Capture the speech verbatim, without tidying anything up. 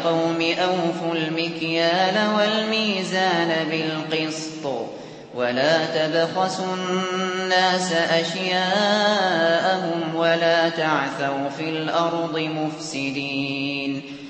قوم أوفوا المكيال والميزان بالقسط ولا تبخسوا الناس أشياءهم ولا تعثوا في الأرض مفسدين